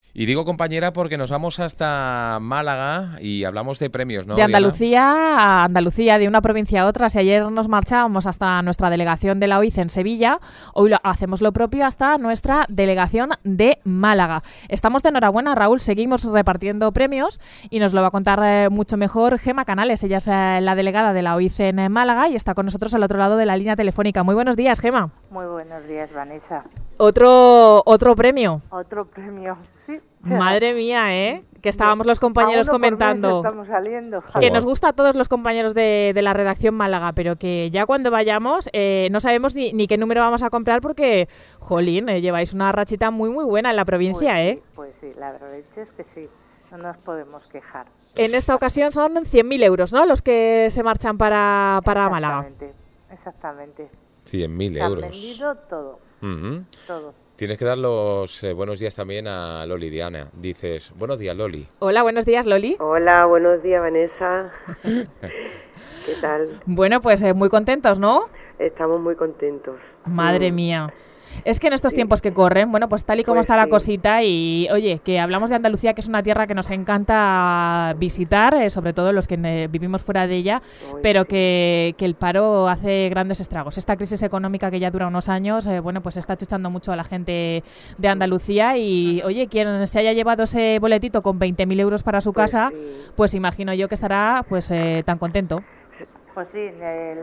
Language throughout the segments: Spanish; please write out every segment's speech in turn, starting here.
Y digo compañera porque nos vamos hasta Málaga y hablamos de premios, ¿no? De Andalucía Diana? a Andalucía, de una provincia a otra. Si ayer nos marchábamos hasta nuestra delegación de la OIC en Sevilla, hoy hacemos lo propio hasta nuestra delegación de Málaga. Estamos de enhorabuena, Raúl, seguimos repartiendo premios y nos lo va a contar mucho mejor Gema Canales. Ella es la delegada de la OIC en Málaga y está con nosotros al otro lado de la línea telefónica. Muy buenos días, Gema. Muy buenos días, Vanessa. Otro premio. Otro premio, sí. Madre mía, ¿eh? Que estábamos los compañeros comentando. Estamos saliendo. Que nos gusta a todos los compañeros de la redacción Málaga, pero que ya cuando vayamos no sabemos ni qué número vamos a comprar porque, jolín, lleváis una rachita muy buena en la provincia, pues, ¿eh? Pues sí, la verdad es que sí, no nos podemos quejar. En esta ocasión son 100.000 euros, ¿no? Los que se marchan para Málaga. Exactamente. 100.000 Se han euros. vendido todo, todo. Tienes que dar los buenos días también a Loli, Diana. Dices, buenos días, Loli. Hola, buenos días, Loli. Hola, buenos días, Vanessa. ¿Qué tal? Bueno, pues muy contentos, ¿no? Estamos muy contentos. Madre mía. Es que en estos tiempos que corren, bueno, pues tal y como Pues está la sí. cosita y, oye, que hablamos de Andalucía, que es una tierra que nos encanta visitar, sobre todo los que vivimos fuera de ella, pero que el paro hace grandes estragos. Esta crisis económica que ya dura unos años, bueno, pues está chuchando mucho a la gente de Andalucía y, oye, quien se haya llevado ese boletito con 20.000 euros para su casa, pues imagino yo que estará pues tan contento. Pues sí,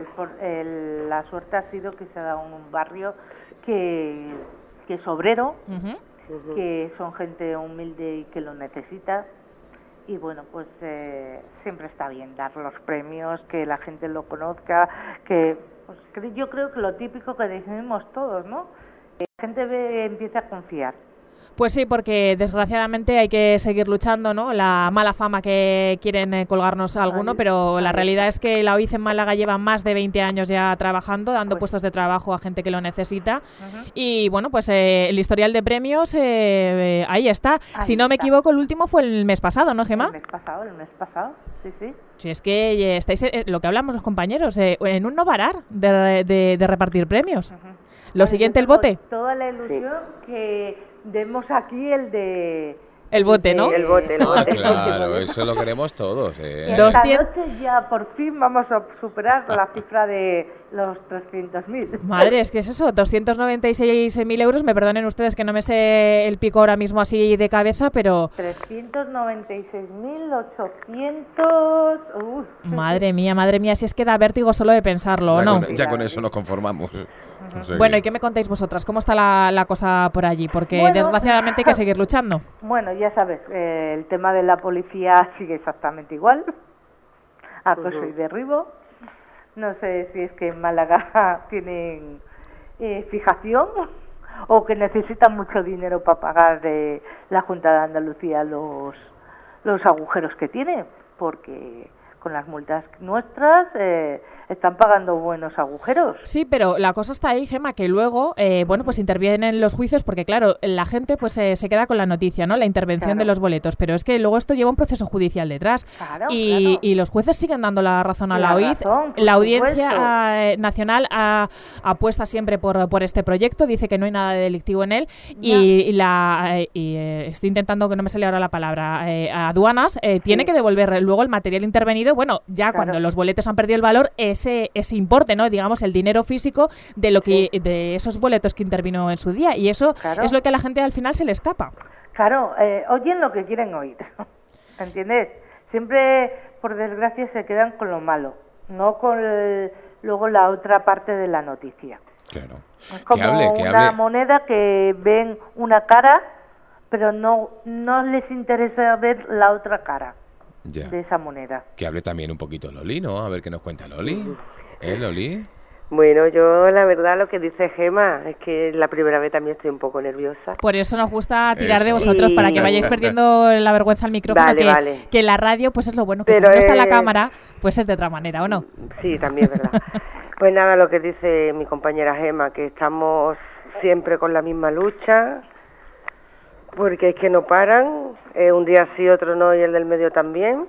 la suerte ha sido que se ha dado un barrio que es obrero, que son gente humilde y que lo necesita. Y bueno, pues siempre está bien dar los premios, que la gente lo conozca, pues, yo creo que lo típico que decimos todos, ¿no? Que la gente empieza a confiar. Pues sí, porque desgraciadamente hay que seguir luchando, ¿no? La mala fama que quieren colgarnos a alguno, pero la realidad es que la OIC en Málaga lleva más de 20 años ya trabajando, dando puestos de trabajo a gente que lo necesita. Y bueno, pues el historial de premios ahí está. Si no me equivoco, el último fue el mes pasado, ¿no, Gemma? El mes pasado, sí. Si es que estáis, lo que hablamos los compañeros, en un no parar de repartir premios. Lo siguiente, el bote. Toda la ilusión que demos aquí el bote, ¿no? El bote. Claro, eso lo queremos todos. Esta noche ya por fin vamos a superar la cifra de los 300.000. Madre, es que es eso, 296.000 euros. Me perdonen ustedes que no me sé el pico ahora mismo así de cabeza, pero... 396.800... Madre mía, si es que da vértigo solo de pensarlo, ¿no? Ya con eso nos conformamos. Bueno, ¿y qué me contáis vosotras? ¿Cómo está la cosa por allí? Porque desgraciadamente hay que seguir luchando. Bueno, ya sabes, el tema de la policía sigue exactamente igual. Acoso y derribo. No sé si es que en Málaga tienen fijación o que necesitan mucho dinero para pagar de la Junta de Andalucía los agujeros que tiene, porque con las multas nuestras están pagando buenos agujeros. Sí, pero la cosa está ahí, Gemma, que luego, bueno, pues intervienen los juicios porque, claro, la gente pues se queda con la noticia, ¿no? La intervención de los boletos, pero es que luego esto lleva un proceso judicial detrás y los jueces siguen dando la razón a la OIC. La Audiencia Nacional apuesta siempre por este proyecto, dice que no hay nada de delictivo en él y estoy intentando que no me sale ahora la palabra, aduanas tiene que devolver luego el material intervenido, bueno, ya cuando los boletos han perdido el valor, ese importe, ¿no? Digamos, el dinero físico de lo que de esos boletos que intervino en su día. Y eso es lo que a la gente al final se le escapa. Claro, oyen lo que quieren oír. ¿Entiendes? Siempre, por desgracia, se quedan con lo malo, no con luego la otra parte de la noticia. Claro. Es como una moneda que ven una cara, pero no les interesa ver la otra cara. De esa moneda. Que hable también un poquito Loli, ¿no? A ver qué nos cuenta Loli. Loli? Bueno, yo la verdad lo que dice Gema es que la primera vez también estoy un poco nerviosa. Por eso nos gusta tirar de vosotros, para que vayáis perdiendo la vergüenza al micrófono, que la radio pues es lo bueno, que cuando no está la cámara pues es de otra manera, ¿o no? Sí, también es verdad. Pues nada, lo que dice mi compañera Gema, que estamos siempre con la misma lucha, porque es que no paran, un día sí, otro no, y el del medio también,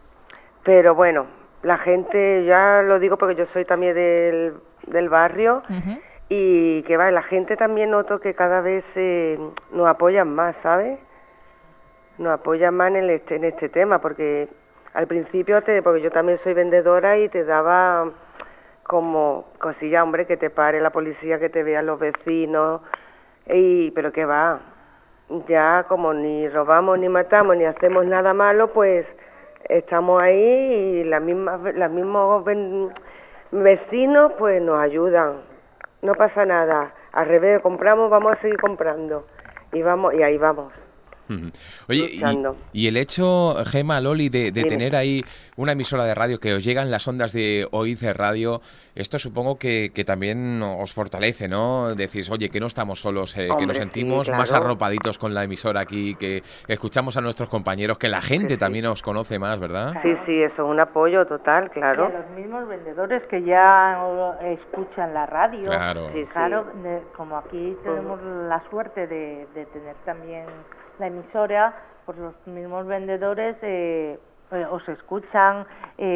pero bueno, la gente, ya lo digo porque yo soy también del barrio, y que va, la gente también noto que cada vez nos apoyan más, ¿sabes? nos apoya más en este tema, porque al principio, porque yo también soy vendedora y te daba como cosilla, hombre, que te pare la policía, que te vean los vecinos, pero que va, ya como ni robamos, ni matamos, ni hacemos nada malo, pues estamos ahí y los mismos vecinos pues nos ayudan, no pasa nada, al revés, compramos, vamos a seguir comprando y ahí vamos. Oye, y el hecho, Gema, Loli, de tener ahí una emisora de radio que os llegan las ondas de Oíd Radio, esto supongo que también os fortalece, ¿no? Decís, oye, que no estamos solos, hombre, que nos sentimos más arropaditos con la emisora aquí, que escuchamos a nuestros compañeros, que la gente también os conoce más, ¿verdad? Sí, eso es un apoyo total, claro. Y a los mismos vendedores que ya escuchan la radio. Claro. Claro, como aquí tenemos la suerte de tener también la emisora, pues los mismos vendedores os escuchan,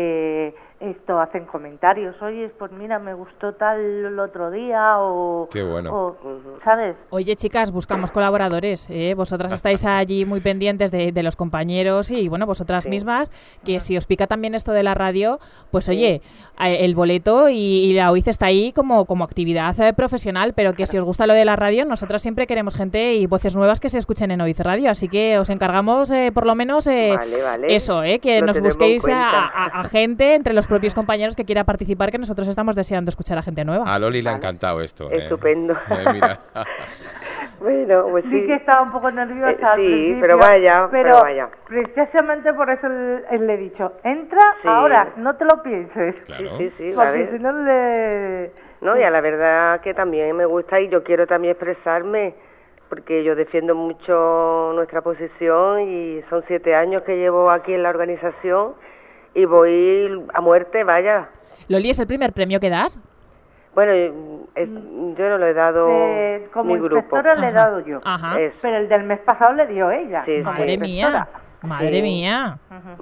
hacen comentarios, oye, pues mira, me gustó tal el otro día, Qué bueno. ¿Sabes? Oye, chicas, buscamos colaboradores, vosotras estáis allí muy pendientes de los compañeros y, bueno, vosotras mismas, que si os pica también esto de la radio, pues oye, el boleto y la Oíd está ahí como actividad profesional, pero que si os gusta lo de la radio, nosotras siempre queremos gente y voces nuevas que se escuchen en Oíd Radio, así que os encargamos por lo menos vale. eso, que nos busquéis a gente entre los propios compañeros que quiera participar, que nosotros estamos deseando escuchar a gente nueva. A Loli le ha encantado esto. Estupendo. Mira. Bueno, pues sí que estaba un poco nerviosa al principio, pero vaya. Precisamente por eso le he dicho, entra ahora, no te lo pienses. Claro. Sí, porque si no No, y a la verdad que también me gusta y yo quiero también expresarme, porque yo defiendo mucho nuestra posición y son 7 años que llevo aquí en la organización y voy a muerte, vaya. Loli, ¿es el primer premio que das? Bueno, yo no lo he dado como mi grupo. inspectora le he dado yo. Ajá. Pero el del mes pasado le dio ella. Sí, Madre mía. Madre mía.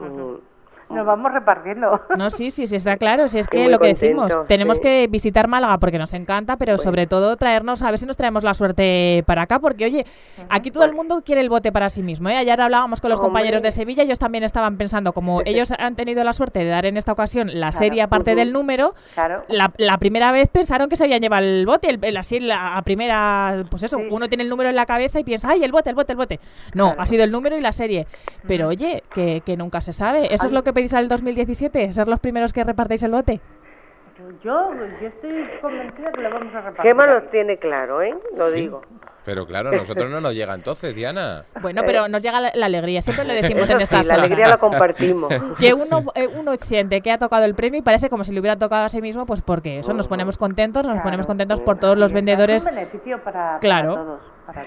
Nos vamos repartiendo. No, sí, está claro. Si es que muy lo que contento, decimos, tenemos que visitar Málaga porque nos encanta, pero sobre todo traernos, a ver si nos traemos la suerte para acá, porque oye, aquí todo el mundo quiere el bote para sí mismo, ¿eh? Ayer hablábamos con los compañeros de Sevilla, ellos también estaban pensando, como ellos han tenido la suerte de dar en esta ocasión la serie aparte del número, la primera vez pensaron que se habían llevado el bote, la primera, pues eso, uno tiene el número en la cabeza y piensa, ¡ay, el bote! No, ha sido el número y la serie. Pero oye, que nunca se sabe. Eso es lo que pedís al 2017, ser los primeros que repartáis el bote. Yo estoy convencida que lo vamos a repartir. Gema los tiene claro, lo digo. Pero claro, a nosotros no nos llega entonces, Diana. Bueno, pero nos llega la alegría, siempre lo decimos en esta sala. La alegría la compartimos. Que uno siente que ha tocado el premio y parece como si le hubiera tocado a sí mismo, pues porque eso, nos ponemos contentos, por todos los vendedores. Es un beneficio para todos.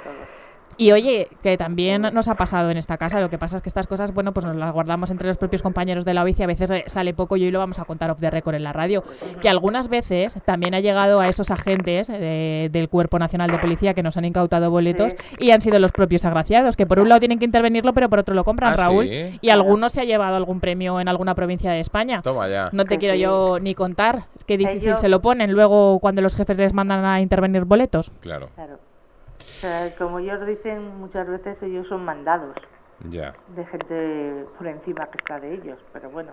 Y oye, que también nos ha pasado en esta casa, lo que pasa es que estas cosas, bueno, pues nos las guardamos entre los propios compañeros de la Oíd y a veces sale poco y hoy lo vamos a contar off the record en la radio, que algunas veces también ha llegado a esos agentes del Cuerpo Nacional de Policía que nos han incautado boletos y han sido los propios agraciados, que por un lado tienen que intervenirlo, pero por otro lo compran, Raúl, ¿sí? Y algunos se ha llevado algún premio en alguna provincia de España. Toma ya. No te quiero yo ni contar qué difícil se lo ponen luego cuando los jefes les mandan a intervenir boletos. Claro. O sea, como ellos dicen, muchas veces ellos son mandados de gente por encima que está de ellos, pero bueno,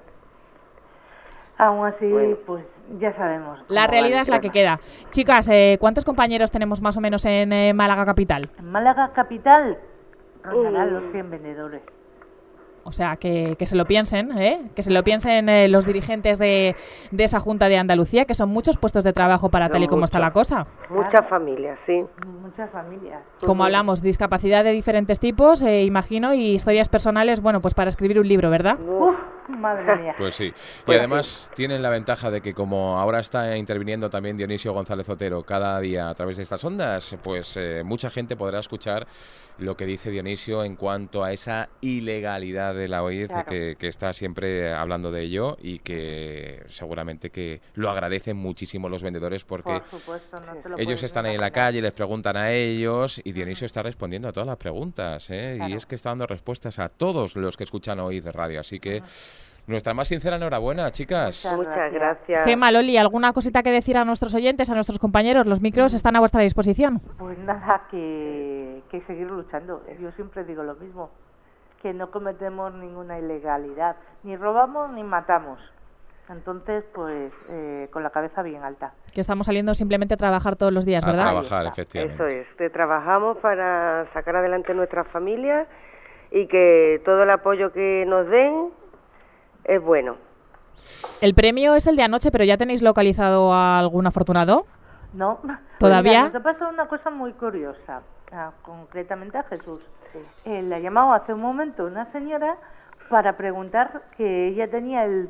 aún así, pues ya sabemos. La realidad es la que queda. Chicas, ¿cuántos compañeros tenemos más o menos en Málaga Capital? En Málaga Capital rondarán los 100 vendedores. O sea, que se lo piensen, que se lo piensen los dirigentes de esa Junta de Andalucía, que son muchos puestos de trabajo para tal y como está la cosa. Muchas familias, sí. Muchas familias. Como hablamos, discapacidad de diferentes tipos, imagino, y historias personales, bueno, pues para escribir un libro, ¿verdad? Madre mía. Pues sí. Y además tienen la ventaja de que como ahora está interviniendo también Dionisio González Otero cada día a través de estas ondas, pues mucha gente podrá escuchar lo que dice Dionisio en cuanto a esa ilegalidad de la Oíd, que está siempre hablando de ello y que seguramente que lo agradecen muchísimo los vendedores porque por supuesto, no ellos están ahí en la calle, les preguntan a ellos y Dionisio está respondiendo a todas las preguntas, y es que está dando respuestas a todos los que escuchan Oíd Radio, así que nuestra más sincera enhorabuena, chicas. Muchas gracias. Gema, Loli, ¿alguna cosita que decir a nuestros oyentes, a nuestros compañeros? Los micros están a vuestra disposición. Pues nada, que seguir luchando. Yo siempre digo lo mismo, que no cometemos ninguna ilegalidad, ni robamos ni matamos. Entonces, pues, con la cabeza bien alta. Que estamos saliendo simplemente a trabajar todos los días, ¿verdad? A trabajar, efectivamente. Eso es, que trabajamos para sacar adelante nuestras familias y que todo el apoyo que nos den es bueno. El premio es el de anoche, pero ¿ya tenéis localizado a algún afortunado? No. ¿Todavía? Nos ha pasado una cosa muy curiosa, concretamente a Jesús. Le ha llamado hace un momento una señora para preguntar que ella tenía el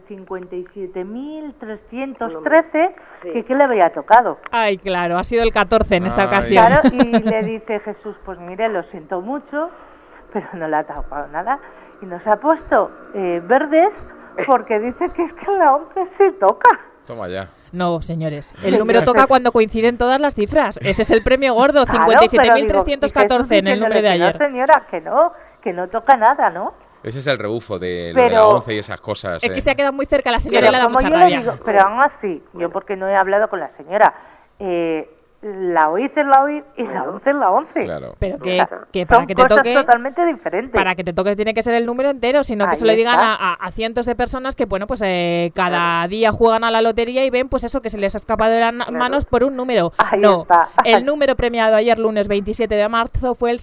57.313, que qué le había tocado. Ay, claro, ha sido el 14 en esta ocasión. Claro, y le dice Jesús, pues mire, lo siento mucho, pero no le ha tocado nada. Y nos ha puesto verdes porque dice que es que en la 11 se toca. Toma ya. No, señores, el número toca cuando coinciden todas las cifras. Ese es el premio gordo, Claro, 57.314 en el número de ayer. No, señora, que no toca nada, ¿no? Ese es el rebufo de lo de la 11 y esas cosas. Es que se ha quedado muy cerca la señora y le da como mucha yo rabia. le digo, pero aún así, yo porque no he hablado con la señora, la oí es la oí y la 11 es la 11. Claro. Pero que para son que te cosas toque, totalmente diferentes. para que te toque tiene que ser el número entero, sino que Ahí se lo digan está. a cientos de personas que, bueno, pues cada día juegan a la lotería y ven, pues eso, que se les ha escapado de las manos por un número. Ahí no, está. el número premiado ayer, lunes 27 de marzo, fue el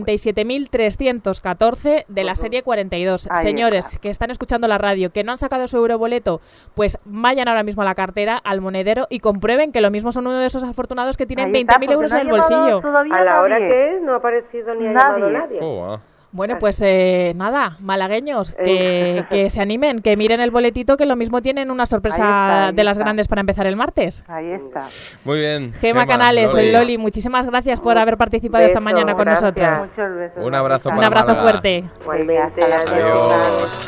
57.314 de la serie 42. Ahí Señores, está. que están escuchando la radio, que no han sacado su euroboleto, pues vayan ahora mismo a la cartera, al monedero y comprueben que lo mismo son uno de esos afortunados que tienen Ahí está, 20.000 euros porque en el no ha llamado bolsillo. todavía A la hora nadie. que es, no ha aparecido ni ha Nadie. llamado nadie. Oh, Bueno, pues nada, malagueños, que se animen, que miren el boletito, que lo mismo tienen una sorpresa Ahí de las está. grandes para empezar el martes. Ahí está. muy bien. Gema Canales, Loli. Loli, muchísimas gracias por haber participado esta Beso, mañana con gracias. nosotros. Muchos besos. Un abrazo Un para abrazo Málaga. fuerte. Igualmente, Venga, hasta la adiós. Adiós.